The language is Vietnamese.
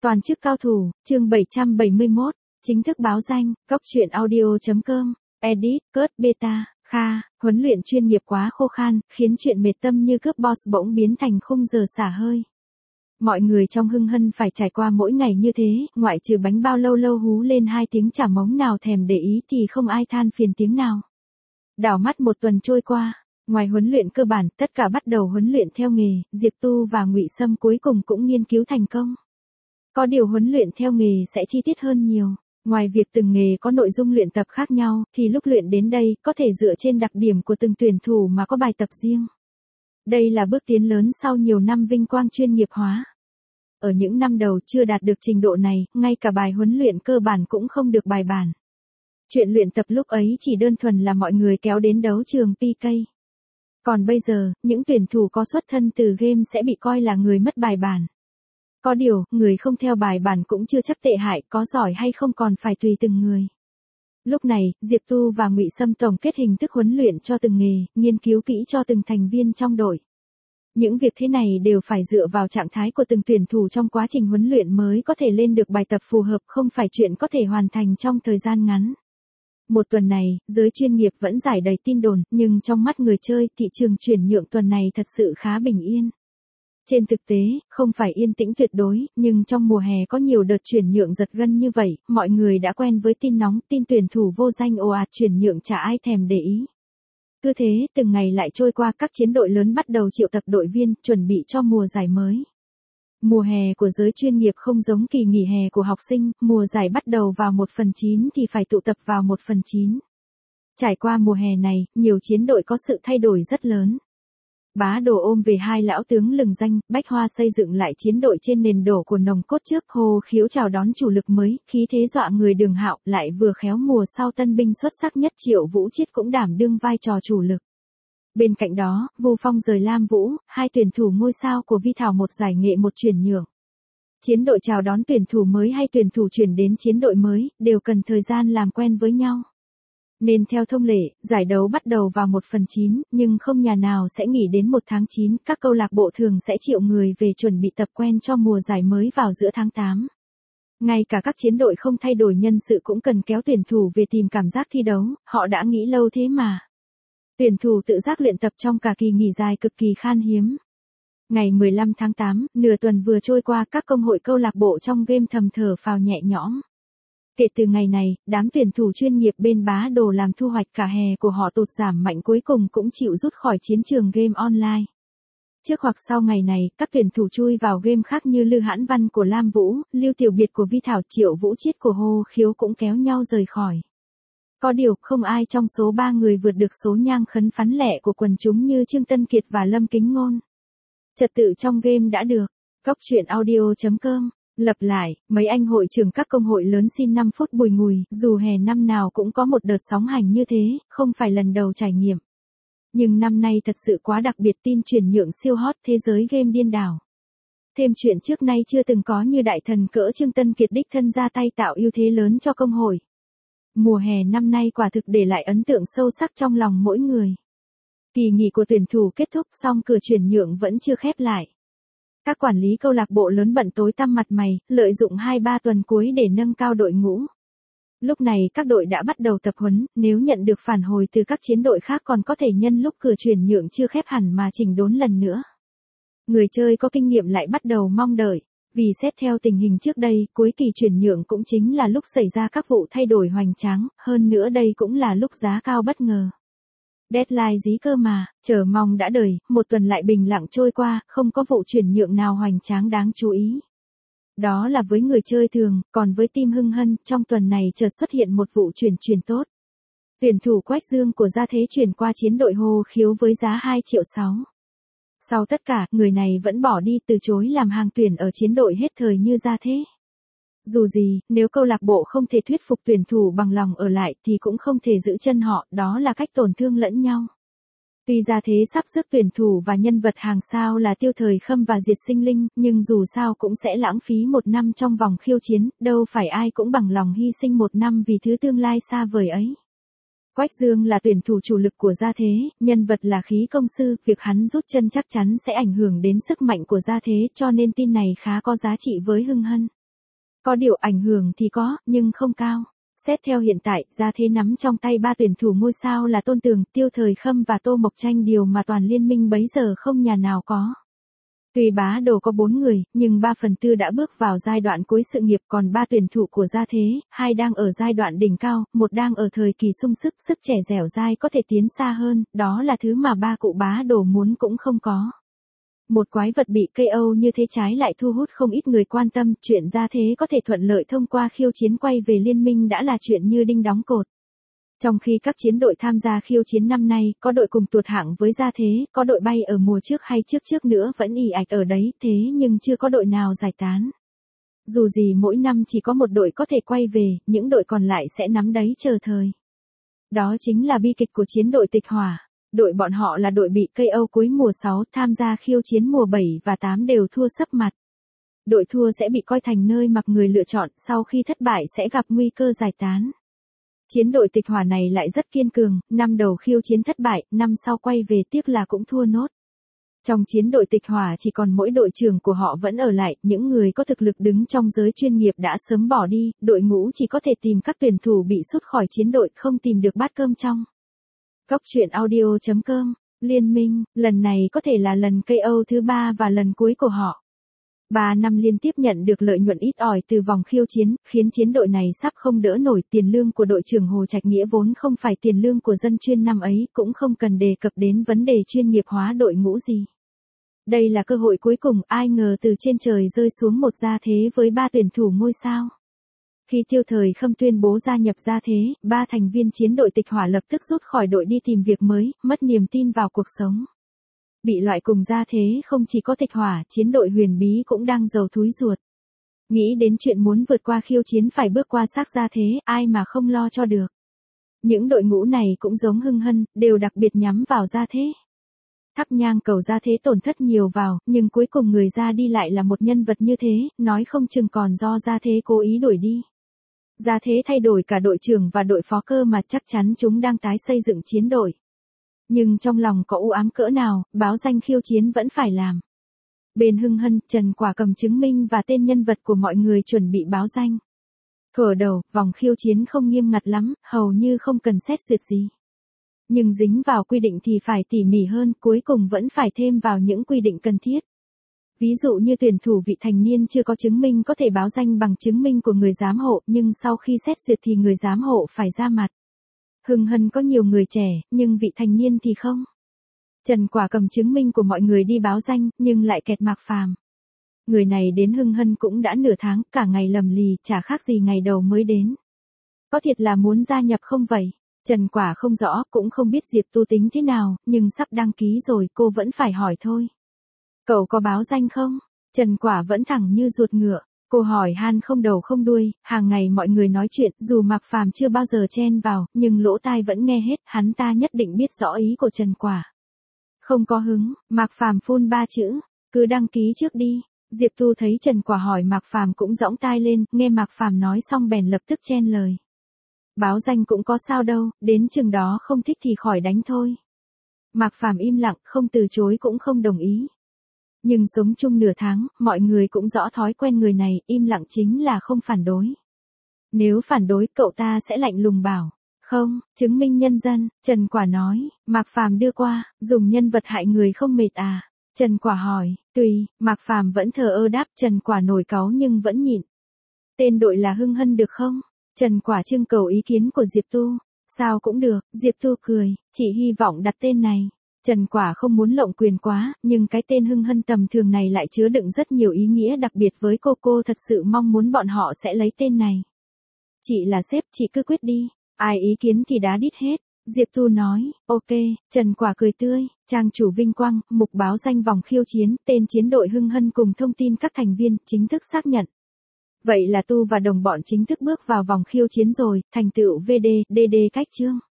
Toàn chức cao thủ, chương 771, chính thức báo danh, coctruyện.audio.com, edit, code beta, kha, huấn luyện chuyên nghiệp quá khô khan, khiến chuyện mệt tâm như cướp boss bỗng biến thành khung giờ xả hơi. Mọi người trong hưng hân phải trải qua mỗi ngày như thế, ngoại trừ bánh bao lâu lâu hú lên 2 tiếng chả mống nào thèm để ý thì không ai than phiền tiếng nào. Đảo mắt một tuần trôi qua, ngoài huấn luyện cơ bản, tất cả bắt đầu huấn luyện theo nghề, Diệp Tu và Ngụy Sâm cuối cùng cũng nghiên cứu thành công. Có điều huấn luyện theo nghề sẽ chi tiết hơn nhiều. Ngoài việc từng nghề có nội dung luyện tập khác nhau, thì lúc luyện đến đây, có thể dựa trên đặc điểm của từng tuyển thủ mà có bài tập riêng. Đây là bước tiến lớn sau nhiều năm vinh quang chuyên nghiệp hóa. Ở những năm đầu chưa đạt được trình độ này, ngay cả bài huấn luyện cơ bản cũng không được bài bản. Chuyện luyện tập lúc ấy chỉ đơn thuần là mọi người kéo đến đấu trường PK. Còn bây giờ, những tuyển thủ có xuất thân từ game sẽ bị coi là người mất bài bản. Có điều, người không theo bài bản cũng chưa chắc tệ hại, có giỏi hay không còn phải tùy từng người. Lúc này, Diệp Tu và Ngụy Sâm tổng kết hình thức huấn luyện cho từng nghề, nghiên cứu kỹ cho từng thành viên trong đội. Những việc thế này đều phải dựa vào trạng thái của từng tuyển thủ trong quá trình huấn luyện mới có thể lên được bài tập phù hợp, không phải chuyện có thể hoàn thành trong thời gian ngắn. Một tuần này, giới chuyên nghiệp vẫn rải đầy tin đồn, nhưng trong mắt người chơi, thị trường chuyển nhượng tuần này thật sự khá bình yên. Trên thực tế, không phải yên tĩnh tuyệt đối, nhưng trong mùa hè có nhiều đợt chuyển nhượng giật gân như vậy, mọi người đã quen với tin nóng, tin tuyển thủ vô danh ồ ạt chuyển nhượng chả ai thèm để ý. Cứ thế, từng ngày lại trôi qua, các chiến đội lớn bắt đầu triệu tập đội viên, chuẩn bị cho mùa giải mới. Mùa hè của giới chuyên nghiệp không giống kỳ nghỉ hè của học sinh, mùa giải bắt đầu vào 1/9 thì phải tụ tập vào 1/9. Trải qua mùa hè này, nhiều chiến đội có sự thay đổi rất lớn. Bá Đồ ôm về hai lão tướng lừng danh, Bách Hoa xây dựng lại chiến đội trên nền đổ của nòng cốt trước, Hồ Khiếu chào đón chủ lực mới, khí thế dọa người Đường Hạo, lại vừa khéo mùa sau tân binh xuất sắc nhất Triệu Vũ Chiết cũng đảm đương vai trò chủ lực. Bên cạnh đó, Vu Phong rời Lam Vũ, hai tuyển thủ ngôi sao của Vi Thảo một giải nghệ một chuyển nhượng. Chiến đội chào đón tuyển thủ mới hay tuyển thủ chuyển đến chiến đội mới, đều cần thời gian làm quen với nhau. Nên theo thông lệ, giải đấu bắt đầu vào 1/9, nhưng không nhà nào sẽ nghỉ đến 1/9, các câu lạc bộ thường sẽ triệu người về chuẩn bị tập quen cho mùa giải mới vào giữa tháng 8. Ngay cả các chiến đội không thay đổi nhân sự cũng cần kéo tuyển thủ về tìm cảm giác thi đấu, họ đã nghĩ lâu thế mà. Tuyển thủ tự giác luyện tập trong cả kỳ nghỉ dài cực kỳ khan hiếm. Ngày 15 tháng 8, nửa tuần vừa trôi qua, các công hội câu lạc bộ trong game thầm thở phào nhẹ nhõm. Kể từ ngày này, đám tuyển thủ chuyên nghiệp bên Bá Đồ làm thu hoạch cả hè của họ tụt giảm mạnh cuối cùng cũng chịu rút khỏi chiến trường game online. Trước hoặc sau ngày này, các tuyển thủ chui vào game khác như Lư Hãn Văn của Lam Vũ, Lưu Tiểu Biệt của Vi Thảo, Triệu Vũ Chiết của Hồ Khiếu cũng kéo nhau rời khỏi. Có điều, không ai trong số 3 người vượt được số nhang khấn phắn lẻ của quần chúng như Trương Tân Kiệt và Lâm Kính Ngôn. Trật tự trong game đã được. coctruyện.audio.com lập lại, mấy anh hội trưởng các công hội lớn xin 5 phút bùi ngùi, dù hè năm nào cũng có một đợt sóng hành như thế, không phải lần đầu trải nghiệm. Nhưng năm nay thật sự quá đặc biệt, tin chuyển nhượng siêu hot, thế giới game điên đảo. Thêm chuyện trước nay chưa từng có như đại thần cỡ Trương Tân Kiệt đích thân ra tay tạo ưu thế lớn cho công hội. Mùa hè năm nay quả thực để lại ấn tượng sâu sắc trong lòng mỗi người. Kỳ nghỉ của tuyển thủ kết thúc xong, cửa chuyển nhượng vẫn chưa khép lại. Các quản lý câu lạc bộ lớn bận tối tăm mặt mày, lợi dụng 2-3 tuần cuối để nâng cao đội ngũ. Lúc này các đội đã bắt đầu tập huấn, nếu nhận được phản hồi từ các chiến đội khác còn có thể nhân lúc cửa chuyển nhượng chưa khép hẳn mà chỉnh đốn lần nữa. Người chơi có kinh nghiệm lại bắt đầu mong đợi, vì xét theo tình hình trước đây, cuối kỳ chuyển nhượng cũng chính là lúc xảy ra các vụ thay đổi hoành tráng, hơn nữa đây cũng là lúc giá cao bất ngờ. Deadline dí cơ mà, chờ mong đã đợi, một tuần lại bình lặng trôi qua, không có vụ chuyển nhượng nào hoành tráng đáng chú ý. Đó là với người chơi thường, còn với team hưng hân, trong tuần này chợt xuất hiện một vụ chuyển tốt. Tuyển thủ Quách Dương của Gia Thế chuyển qua chiến đội Hồ Khiếu với giá 2,6 triệu. Sau tất cả, người này vẫn bỏ đi, từ chối làm hàng tuyển ở chiến đội hết thời như Gia Thế. Dù gì, nếu câu lạc bộ không thể thuyết phục tuyển thủ bằng lòng ở lại thì cũng không thể giữ chân họ, đó là cách tổn thương lẫn nhau. Tuy Gia Thế sắp xếp tuyển thủ và nhân vật hàng sao là Tiêu Thời Khâm và Diệt Sinh Linh, nhưng dù sao cũng sẽ lãng phí 1 năm trong vòng khiêu chiến, đâu phải ai cũng bằng lòng hy sinh 1 năm vì thứ tương lai xa vời ấy. Quách Dương là tuyển thủ chủ lực của Gia Thế, nhân vật là khí công sư, việc hắn rút chân chắc chắn sẽ ảnh hưởng đến sức mạnh của Gia Thế, cho nên tin này khá có giá trị với hưng hân. Có điều ảnh hưởng thì có, nhưng không cao. Xét theo hiện tại, gia thế nắm trong tay 3 tuyển thủ ngôi sao là Tôn Tường, Tiêu Thời Khâm và Tô Mộc Tranh, điều mà toàn liên minh bấy giờ không nhà nào có. Tuy bá đồ có 4 người, nhưng 3/4 đã bước vào giai đoạn cuối sự nghiệp, còn 3 tuyển thủ của gia thế, 2 đang ở giai đoạn đỉnh cao, 1 đang ở thời kỳ sung sức, sức trẻ dẻo dai có thể tiến xa hơn, đó là thứ mà 3 cụ bá đồ muốn cũng không có. Một quái vật bị KO như thế trái lại thu hút không ít người quan tâm, chuyện gia thế có thể thuận lợi thông qua khiêu chiến quay về liên minh đã là chuyện như đinh đóng cột. Trong khi các chiến đội tham gia khiêu chiến năm nay, có đội cùng tuột hạng với gia thế, có đội bay ở mùa trước hay trước nữa vẫn ì ạch ở đấy, thế nhưng chưa có đội nào giải tán. Dù gì mỗi năm chỉ có một đội có thể quay về, những đội còn lại sẽ nắm đáy chờ thời. Đó chính là bi kịch của chiến đội Tịch Hỏa. Đội bọn họ là đội bị KO cuối mùa 6, tham gia khiêu chiến mùa 7 và 8 đều thua sấp mặt. Đội thua sẽ bị coi thành nơi mặc người lựa chọn, sau khi thất bại sẽ gặp nguy cơ giải tán. Chiến đội Tịch Hỏa này lại rất kiên cường, năm đầu khiêu chiến thất bại, năm sau quay về tiếc là cũng thua nốt. Trong chiến đội Tịch Hỏa chỉ còn mỗi đội trưởng của họ vẫn ở lại, những người có thực lực đứng trong giới chuyên nghiệp đã sớm bỏ đi, đội ngũ chỉ có thể tìm các tuyển thủ bị sút khỏi chiến đội, không tìm được bát cơm trong. Cóc truyện audio.com, Liên minh, lần này có thể là lần KO thứ 3 và lần cuối của họ. 3 năm liên tiếp nhận được lợi nhuận ít ỏi từ vòng khiêu chiến, khiến chiến đội này sắp không đỡ nổi. Tiền lương của đội trưởng Hồ Trạch Nghĩa vốn không phải tiền lương của dân chuyên năm ấy, cũng không cần đề cập đến vấn đề chuyên nghiệp hóa đội ngũ gì. Đây là cơ hội cuối cùng, ai ngờ từ trên trời rơi xuống một gia thế với 3 tuyển thủ ngôi sao. Khi Tiêu Thời Khâm tuyên bố gia nhập gia thế, 3 thành viên chiến đội Tịch Hỏa lập tức rút khỏi đội đi tìm việc mới, mất niềm tin vào cuộc sống. Bị loại cùng gia thế không chỉ có Tịch Hỏa, chiến đội Huyền Bí cũng đang giàu thúi ruột. Nghĩ đến chuyện muốn vượt qua khiêu chiến phải bước qua xác gia thế, ai mà không lo cho được. Những đội ngũ này cũng giống Hưng Hân, đều đặc biệt nhắm vào gia thế. Thắp nhang cầu gia thế tổn thất nhiều vào, nhưng cuối cùng người ra đi lại là một nhân vật như thế, nói không chừng còn do gia thế cố ý đuổi đi. Gia thế thay đổi cả đội trưởng và đội phó cơ mà chắc chắn chúng đang tái xây dựng chiến đội. Nhưng trong lòng có u ám cỡ nào, báo danh khiêu chiến vẫn phải làm. Bên Hưng Hân, Trần Quả cầm chứng minh và tên nhân vật của mọi người chuẩn bị báo danh. Thuở đầu, vòng khiêu chiến không nghiêm ngặt lắm, hầu như không cần xét duyệt gì. Nhưng dính vào quy định thì phải tỉ mỉ hơn, cuối cùng vẫn phải thêm vào những quy định cần thiết. Ví dụ như tuyển thủ vị thành niên chưa có chứng minh có thể báo danh bằng chứng minh của người giám hộ, nhưng sau khi xét duyệt thì người giám hộ phải ra mặt. Hưng Hân có nhiều người trẻ, nhưng vị thành niên thì không. Trần Quả cầm chứng minh của mọi người đi báo danh, nhưng lại kẹt Mạc Phàm. Người này đến Hưng Hân cũng đã nửa tháng, cả ngày lầm lì, chả khác gì ngày đầu mới đến. Có thiệt là muốn gia nhập không vậy? Trần Quả không rõ, cũng không biết Diệp Tu tính thế nào, nhưng sắp đăng ký rồi, cô vẫn phải hỏi thôi. Cậu có báo danh không? Trần Quả vẫn thẳng như ruột ngựa. Cô hỏi han không đầu không đuôi, hàng ngày mọi người nói chuyện, dù Mạc Phàm chưa bao giờ chen vào, nhưng lỗ tai vẫn nghe hết, hắn ta nhất định biết rõ ý của Trần Quả. Không có hứng, Mạc Phàm phun 3 chữ, cứ đăng ký trước đi. Diệp Tu thấy Trần Quả hỏi Mạc Phàm cũng giõng tai lên, nghe Mạc Phàm nói xong bèn lập tức chen lời. Báo danh cũng có sao đâu, đến chừng đó không thích thì khỏi đánh thôi. Mạc Phàm im lặng, không từ chối cũng không đồng ý. Nhưng sống chung nửa tháng, mọi người cũng rõ thói quen người này, im lặng chính là không phản đối. Nếu phản đối, cậu ta sẽ lạnh lùng bảo, không, chứng minh nhân dân. Trần Quả nói, Mạc Phàm đưa qua, dùng nhân vật hại người không mệt à? Trần Quả hỏi, tùy. Mạc Phàm vẫn thờ ơ đáp. Trần Quả nổi cáu nhưng vẫn nhịn. Tên đội là Hưng Hân được không? Trần Quả trưng cầu ý kiến của Diệp Tu. Sao cũng được. Diệp Tu cười, chỉ hy vọng đặt tên này. Trần Quả không muốn lộng quyền quá, nhưng cái tên Hưng Hân tầm thường này lại chứa đựng rất nhiều ý nghĩa đặc biệt với cô thật sự mong muốn bọn họ sẽ lấy tên này. Chị là sếp, chị cứ quyết đi, ai ý kiến thì đá đít hết. Diệp Tu nói, ok. Trần Quả cười tươi, trang chủ vinh quang, mục báo danh vòng khiêu chiến, tên chiến đội Hưng Hân cùng thông tin các thành viên, chính thức xác nhận. Vậy là Tu và đồng bọn chính thức bước vào vòng khiêu chiến rồi, thành tựu VD, DD cách chương.